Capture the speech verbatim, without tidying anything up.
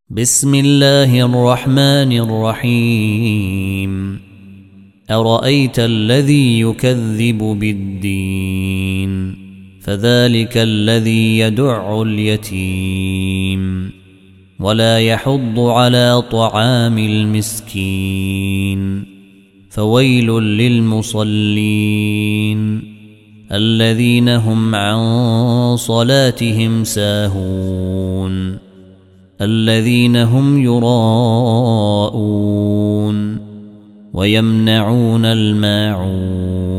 بسم الله الرحمن الرحيم أرأيت الذي يكذب بالدين فذلك الذي يدع اليتيم ولا يحض على طعام المسكين فويل للمصلين الذين هم عن صلاتهم ساهون الذين هم يراءون ويمنعون الماعون